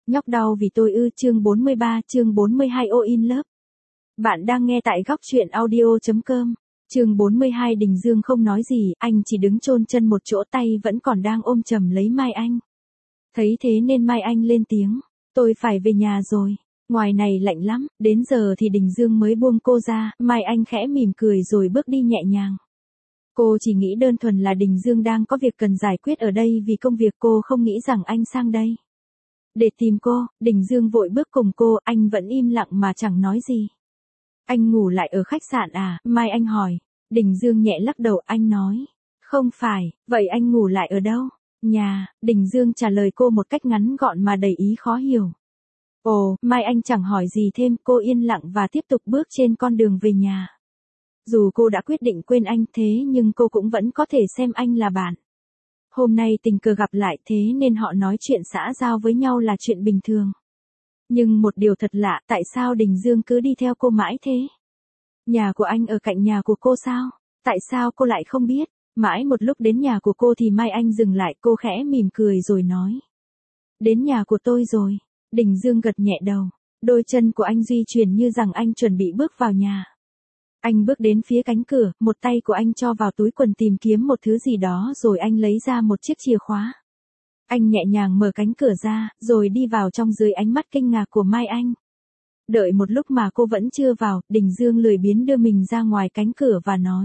Nhóc đau vì tôi ư? Chương 43, chương 42 All in Love. Bạn đang nghe tại góc truyện audio.com. Chương 42 Đình Dương không nói gì, anh chỉ đứng chôn chân một chỗ, tay vẫn còn đang ôm chầm lấy Mai Anh. Thấy thế nên Mai Anh lên tiếng, tôi phải về nhà rồi, ngoài này lạnh lắm. Đến giờ thì Đình Dương mới buông cô ra. Mai Anh khẽ mỉm cười rồi bước đi nhẹ nhàng. Cô chỉ nghĩ đơn thuần là Đình Dương đang có việc cần giải quyết ở đây vì công việc, cô không nghĩ rằng anh sang đây để tìm cô. Đình Dương vội bước cùng cô, anh vẫn im lặng mà chẳng nói gì. Anh ngủ lại ở khách sạn à? Mai Anh hỏi. Đình Dương nhẹ lắc đầu, anh nói, không phải. Vậy anh ngủ lại ở đâu? Nhà. Đình Dương trả lời cô một cách ngắn gọn mà đầy ý khó hiểu. Ồ, Mai Anh chẳng hỏi gì thêm, cô yên lặng và tiếp tục bước trên con đường về nhà. Dù cô đã quyết định quên anh thế nhưng cô cũng vẫn có thể xem anh là bạn. Hôm nay tình cờ gặp lại thế nên họ nói chuyện xã giao với nhau là chuyện bình thường. Nhưng một điều thật lạ, tại sao Đình Dương cứ đi theo cô mãi thế? Nhà của anh ở cạnh nhà của cô sao? Tại sao cô lại không biết? Mãi một lúc đến nhà của cô thì Mai Anh dừng lại, cô khẽ mỉm cười rồi nói. Đến nhà của tôi rồi. Đình Dương gật nhẹ đầu. Đôi chân của anh di chuyển như rằng anh chuẩn bị bước vào nhà. Anh bước đến phía cánh cửa, một tay của anh cho vào túi quần tìm kiếm một thứ gì đó rồi anh lấy ra một chiếc chìa khóa. Anh nhẹ nhàng mở cánh cửa ra, rồi đi vào trong dưới ánh mắt kinh ngạc của Mai Anh. Đợi một lúc mà cô vẫn chưa vào, Đình Dương lười biếng đưa mình ra ngoài cánh cửa và nói.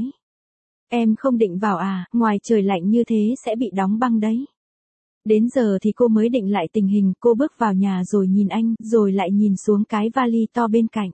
Em không định vào à, ngoài trời lạnh như thế sẽ bị đóng băng đấy. Đến giờ thì cô mới định lại tình hình, cô bước vào nhà rồi nhìn anh, rồi lại nhìn xuống cái vali to bên cạnh.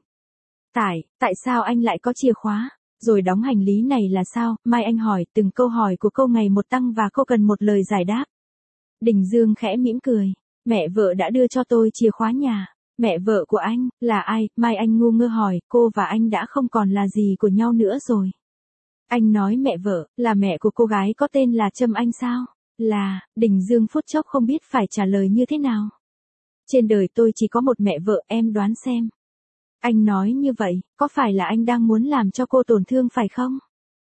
Tại sao anh lại có chìa khóa? Rồi đóng hành lý này là sao? Mai Anh hỏi, từng câu hỏi của cô ngày một tăng và cô cần một lời giải đáp. Đình Dương khẽ mỉm cười. Mẹ vợ đã đưa cho tôi chìa khóa nhà. Mẹ vợ của anh, là ai? Mai Anh ngu ngơ hỏi, cô và anh đã không còn là gì của nhau nữa rồi. Anh nói mẹ vợ, là mẹ của cô gái có tên là Trâm Anh sao? Là. Đình Dương phút chốc không biết phải trả lời như thế nào. Trên đời tôi chỉ có một mẹ vợ, em đoán xem. Anh nói như vậy, có phải là anh đang muốn làm cho cô tổn thương phải không?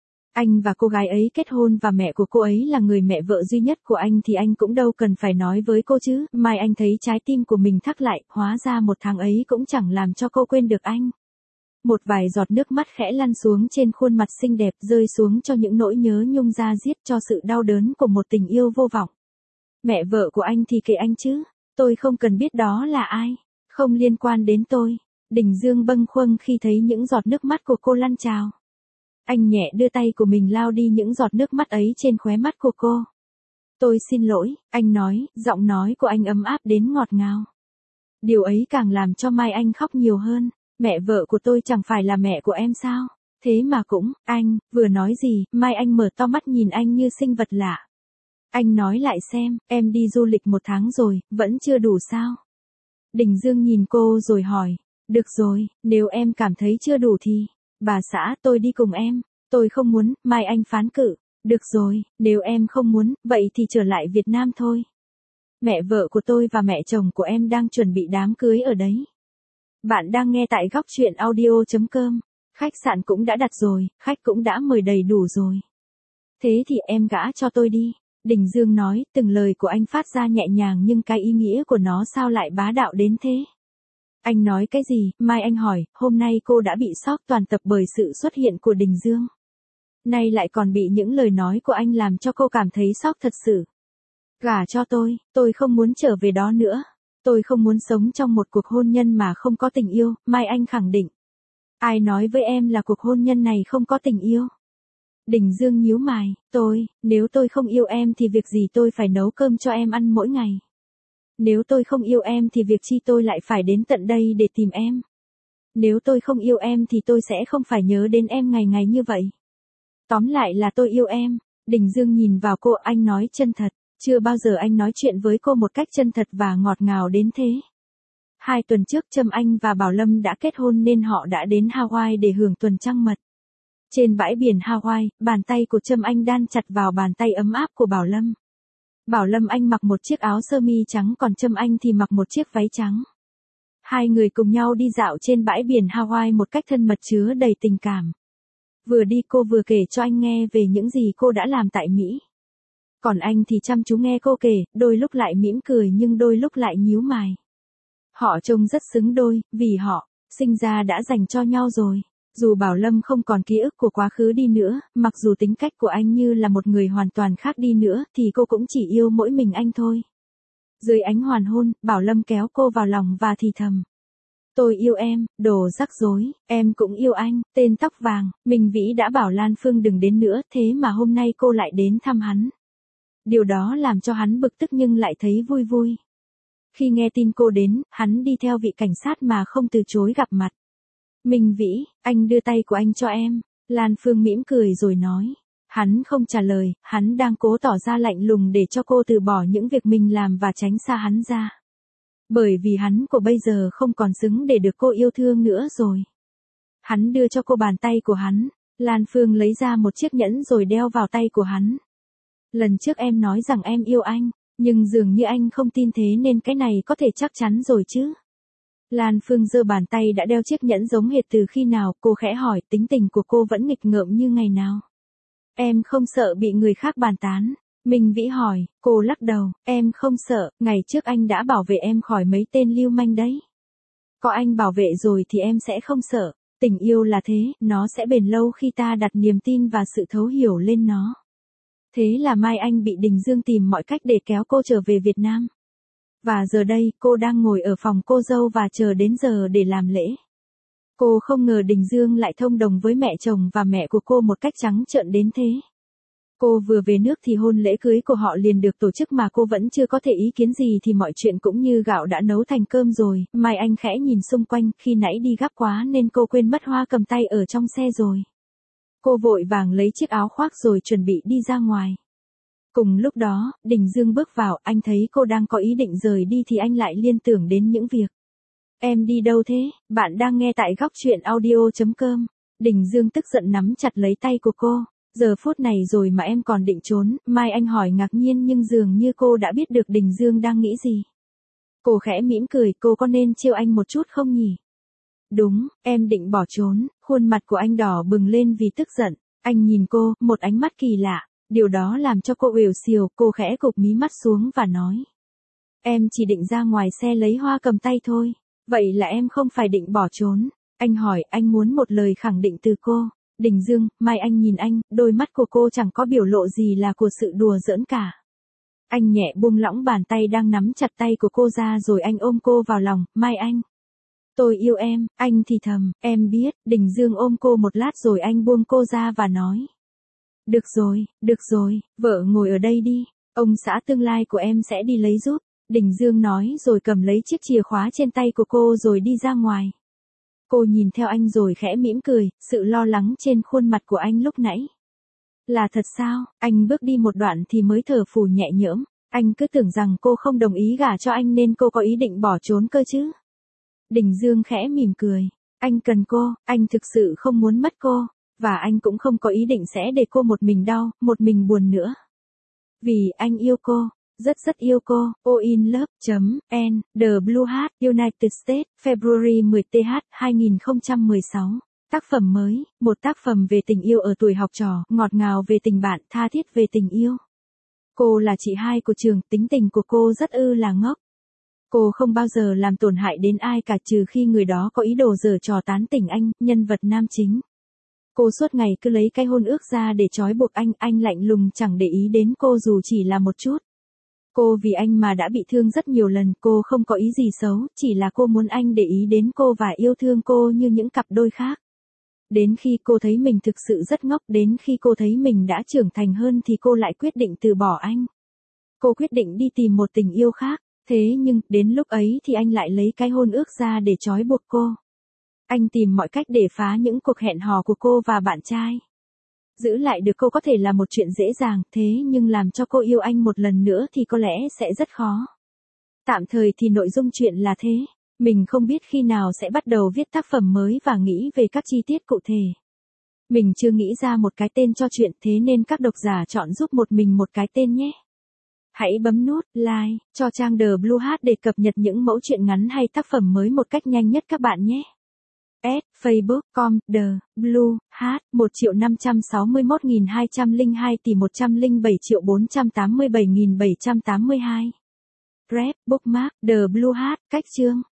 Anh và cô gái ấy kết hôn và mẹ của cô ấy là người mẹ vợ duy nhất của anh thì anh cũng đâu cần phải nói với cô chứ. Mai Anh thấy trái tim của mình thắt lại, hóa ra một tháng ấy cũng chẳng làm cho cô quên được anh. Một vài giọt nước mắt khẽ lăn xuống trên khuôn mặt xinh đẹp, rơi xuống cho những nỗi nhớ nhung da diết, cho sự đau đớn của một tình yêu vô vọng. Mẹ vợ của anh thì kệ anh chứ, tôi không cần biết đó là ai, không liên quan đến tôi. Đình Dương bâng khuâng khi thấy những giọt nước mắt của cô lăn trào. Anh nhẹ đưa tay của mình lau đi những giọt nước mắt ấy trên khóe mắt của cô. Tôi xin lỗi, anh nói, giọng nói của anh ấm áp đến ngọt ngào. Điều ấy càng làm cho Mai Anh khóc nhiều hơn. Mẹ vợ của tôi chẳng phải là mẹ của em sao? Thế mà cũng, anh, vừa nói gì? Mai Anh mở to mắt nhìn anh như sinh vật lạ. Anh nói lại xem, em đi du lịch 1 tháng rồi, vẫn chưa đủ sao? Đình Dương nhìn cô rồi hỏi. Được rồi, nếu em cảm thấy chưa đủ thì, bà xã, tôi đi cùng em. Tôi không muốn. Mai Anh phán cự. Được rồi, nếu em không muốn, vậy thì trở lại Việt Nam thôi. Mẹ vợ của tôi và mẹ chồng của em đang chuẩn bị đám cưới ở đấy. Bạn đang nghe tại góc truyện audio.com. Khách sạn cũng đã đặt rồi, khách cũng đã mời đầy đủ rồi. Thế thì em gả cho tôi đi. Đình Dương nói, từng lời của anh phát ra nhẹ nhàng nhưng cái ý nghĩa của nó sao lại bá đạo đến thế? Anh nói cái gì? Mai Anh hỏi, hôm nay cô đã bị sốc toàn tập bởi sự xuất hiện của Đình Dương. Nay lại còn bị những lời nói của anh làm cho cô cảm thấy sốc thật sự. Gả cho tôi không muốn trở về đó nữa. Tôi không muốn sống trong một cuộc hôn nhân mà không có tình yêu, Mai Anh khẳng định. Ai nói với em là cuộc hôn nhân này không có tình yêu? Đình Dương nhíu mày, nếu tôi không yêu em thì việc gì tôi phải nấu cơm cho em ăn mỗi ngày? Nếu tôi không yêu em thì việc chi tôi lại phải đến tận đây để tìm em? Nếu tôi không yêu em thì tôi sẽ không phải nhớ đến em ngày ngày như vậy. Tóm lại là tôi yêu em. Đình Dương nhìn vào cô, anh nói chân thật. Chưa bao giờ anh nói chuyện với cô một cách chân thật và ngọt ngào đến thế. 2 tuần trước Trâm Anh và Bảo Lâm đã kết hôn nên họ đã đến Hawaii để hưởng tuần trăng mật. Trên bãi biển Hawaii, bàn tay của Trâm Anh đan chặt vào bàn tay ấm áp của Bảo Lâm. Bảo Lâm Anh mặc một chiếc áo sơ mi trắng còn Trâm Anh thì mặc một chiếc váy trắng. Hai người cùng nhau đi dạo trên bãi biển Hawaii một cách thân mật chứa đầy tình cảm. Vừa đi cô vừa kể cho anh nghe về những gì cô đã làm tại Mỹ. Còn anh thì chăm chú nghe cô kể, đôi lúc lại mỉm cười nhưng đôi lúc lại nhíu mày. Họ trông rất xứng đôi, vì họ sinh ra đã dành cho nhau rồi. Dù Bảo Lâm không còn ký ức của quá khứ đi nữa, mặc dù tính cách của anh như là một người hoàn toàn khác đi nữa, thì cô cũng chỉ yêu mỗi mình anh thôi. Dưới ánh hoàng hôn, Bảo Lâm kéo cô vào lòng và thì thầm. Tôi yêu em, đồ rắc rối, em cũng yêu anh, tên tóc vàng. Minh Vĩ đã bảo Lan Phương đừng đến nữa, thế mà hôm nay cô lại đến thăm hắn. Điều đó làm cho hắn bực tức nhưng lại thấy vui vui. Khi nghe tin cô đến, hắn đi theo vị cảnh sát mà không từ chối gặp mặt. Minh Vĩ, anh đưa tay của anh cho em. Lan Phương mỉm cười rồi nói. Hắn không trả lời, hắn đang cố tỏ ra lạnh lùng để cho cô từ bỏ những việc mình làm và tránh xa hắn ra. Bởi vì hắn của bây giờ không còn xứng để được cô yêu thương nữa rồi. Hắn đưa cho cô bàn tay của hắn. Lan Phương lấy ra một chiếc nhẫn rồi đeo vào tay của hắn. Lần trước em nói rằng em yêu anh, nhưng dường như anh không tin thế nên cái này có thể chắc chắn rồi chứ. Lan Phương giơ bàn tay đã đeo chiếc nhẫn giống hệt từ khi nào, cô khẽ hỏi, tính tình của cô vẫn nghịch ngợm như ngày nào. Em không sợ bị người khác bàn tán. Minh Vĩ hỏi, cô lắc đầu, em không sợ, ngày trước anh đã bảo vệ em khỏi mấy tên lưu manh đấy. Có anh bảo vệ rồi thì em sẽ không sợ, tình yêu là thế, nó sẽ bền lâu khi ta đặt niềm tin và sự thấu hiểu lên nó. Thế là mai anh bị Đình Dương tìm mọi cách để kéo cô trở về Việt Nam. Và giờ đây, cô đang ngồi ở phòng cô dâu và chờ đến giờ để làm lễ. Cô không ngờ Đình Dương lại thông đồng với mẹ chồng và mẹ của cô một cách trắng trợn đến thế. Cô vừa về nước thì hôn lễ cưới của họ liền được tổ chức mà cô vẫn chưa có thể ý kiến gì thì mọi chuyện cũng như gạo đã nấu thành cơm rồi. Mai Anh khẽ nhìn xung quanh, khi nãy đi gấp quá nên cô quên mất hoa cầm tay ở trong xe rồi. Cô vội vàng lấy chiếc áo khoác rồi chuẩn bị đi ra ngoài. Cùng lúc đó, Đình Dương bước vào, anh thấy cô đang có ý định rời đi thì anh lại liên tưởng đến những việc. Em đi đâu thế? Bạn đang nghe tại góc truyện audio.com. Đình Dương tức giận nắm chặt lấy tay của cô. Giờ phút này rồi mà em còn định trốn, Mai Anh hỏi ngạc nhiên nhưng dường như cô đã biết được Đình Dương đang nghĩ gì. Cô khẽ mỉm cười, cô có nên trêu anh một chút không nhỉ? Đúng, em định bỏ trốn, khuôn mặt của anh đỏ bừng lên vì tức giận. Anh nhìn cô, một ánh mắt kỳ lạ, điều đó làm cho cô uể xìu, cô khẽ cụp mí mắt xuống và nói. Em chỉ định ra ngoài xe lấy hoa cầm tay thôi, vậy là em không phải định bỏ trốn. Anh hỏi, anh muốn một lời khẳng định từ cô. Đình Dương, Mai Anh nhìn anh, đôi mắt của cô chẳng có biểu lộ gì là của sự đùa giỡn cả. Anh nhẹ buông lỏng bàn tay đang nắm chặt tay của cô ra rồi anh ôm cô vào lòng, Mai Anh. Tôi yêu em, anh thì thầm, em biết. Đình Dương ôm cô một lát rồi anh buông cô ra và nói. Được rồi, vợ ngồi ở đây đi, ông xã tương lai của em sẽ đi lấy giúp. Đình Dương nói rồi cầm lấy chiếc chìa khóa trên tay của cô rồi đi ra ngoài. Cô nhìn theo anh rồi khẽ mỉm cười, sự lo lắng trên khuôn mặt của anh lúc nãy. Là thật sao? Anh bước đi một đoạn thì mới thở phào nhẹ nhõm. Anh cứ tưởng rằng cô không đồng ý gả cho anh nên cô có ý định bỏ trốn cơ chứ. Đình Dương khẽ mỉm cười. Anh cần cô, anh thực sự không muốn mất cô. Và anh cũng không có ý định sẽ để cô một mình đau, một mình buồn nữa. Vì anh yêu cô. Rất yêu cô. Oinlove.n WH United States February 10th 2016. Tác phẩm mới, một tác phẩm về tình yêu ở tuổi học trò, ngọt ngào về tình bạn, tha thiết về tình yêu. Cô là chị hai của trường, tính tình của cô rất là ngốc. Cô không bao giờ làm tổn hại đến ai cả trừ khi người đó có ý đồ giở trò tán tỉnh anh, nhân vật nam chính. Cô suốt ngày cứ lấy cái hôn ước ra để trói buộc anh lạnh lùng chẳng để ý đến cô dù chỉ là một chút. Cô vì anh mà đã bị thương rất nhiều lần, cô không có ý gì xấu, chỉ là cô muốn anh để ý đến cô và yêu thương cô như những cặp đôi khác. Đến khi cô thấy mình thực sự rất ngốc, đến khi cô thấy mình đã trưởng thành hơn thì cô lại quyết định từ bỏ anh. Cô quyết định đi tìm một tình yêu khác, thế nhưng, đến lúc ấy thì anh lại lấy cái hôn ước ra để trói buộc cô. Anh tìm mọi cách để phá những cuộc hẹn hò của cô và bạn trai. Giữ lại được cô có thể là một chuyện dễ dàng, thế nhưng làm cho cô yêu anh một lần nữa thì có lẽ sẽ rất khó. Tạm thời thì nội dung chuyện là thế. Mình không biết khi nào sẽ bắt đầu viết tác phẩm mới và nghĩ về các chi tiết cụ thể. Mình chưa nghĩ ra một cái tên cho chuyện, thế nên các độc giả chọn giúp mình một cái tên nhé. Hãy bấm nút like cho trang The Blue Hat để cập nhật những mẫu truyện ngắn hay tác phẩm mới một cách nhanh nhất các bạn nhé. Facebook.com The Blue Hat 1.561.202 tỷ 107.487.782. Rep Bookmark The Blue Hat cách chương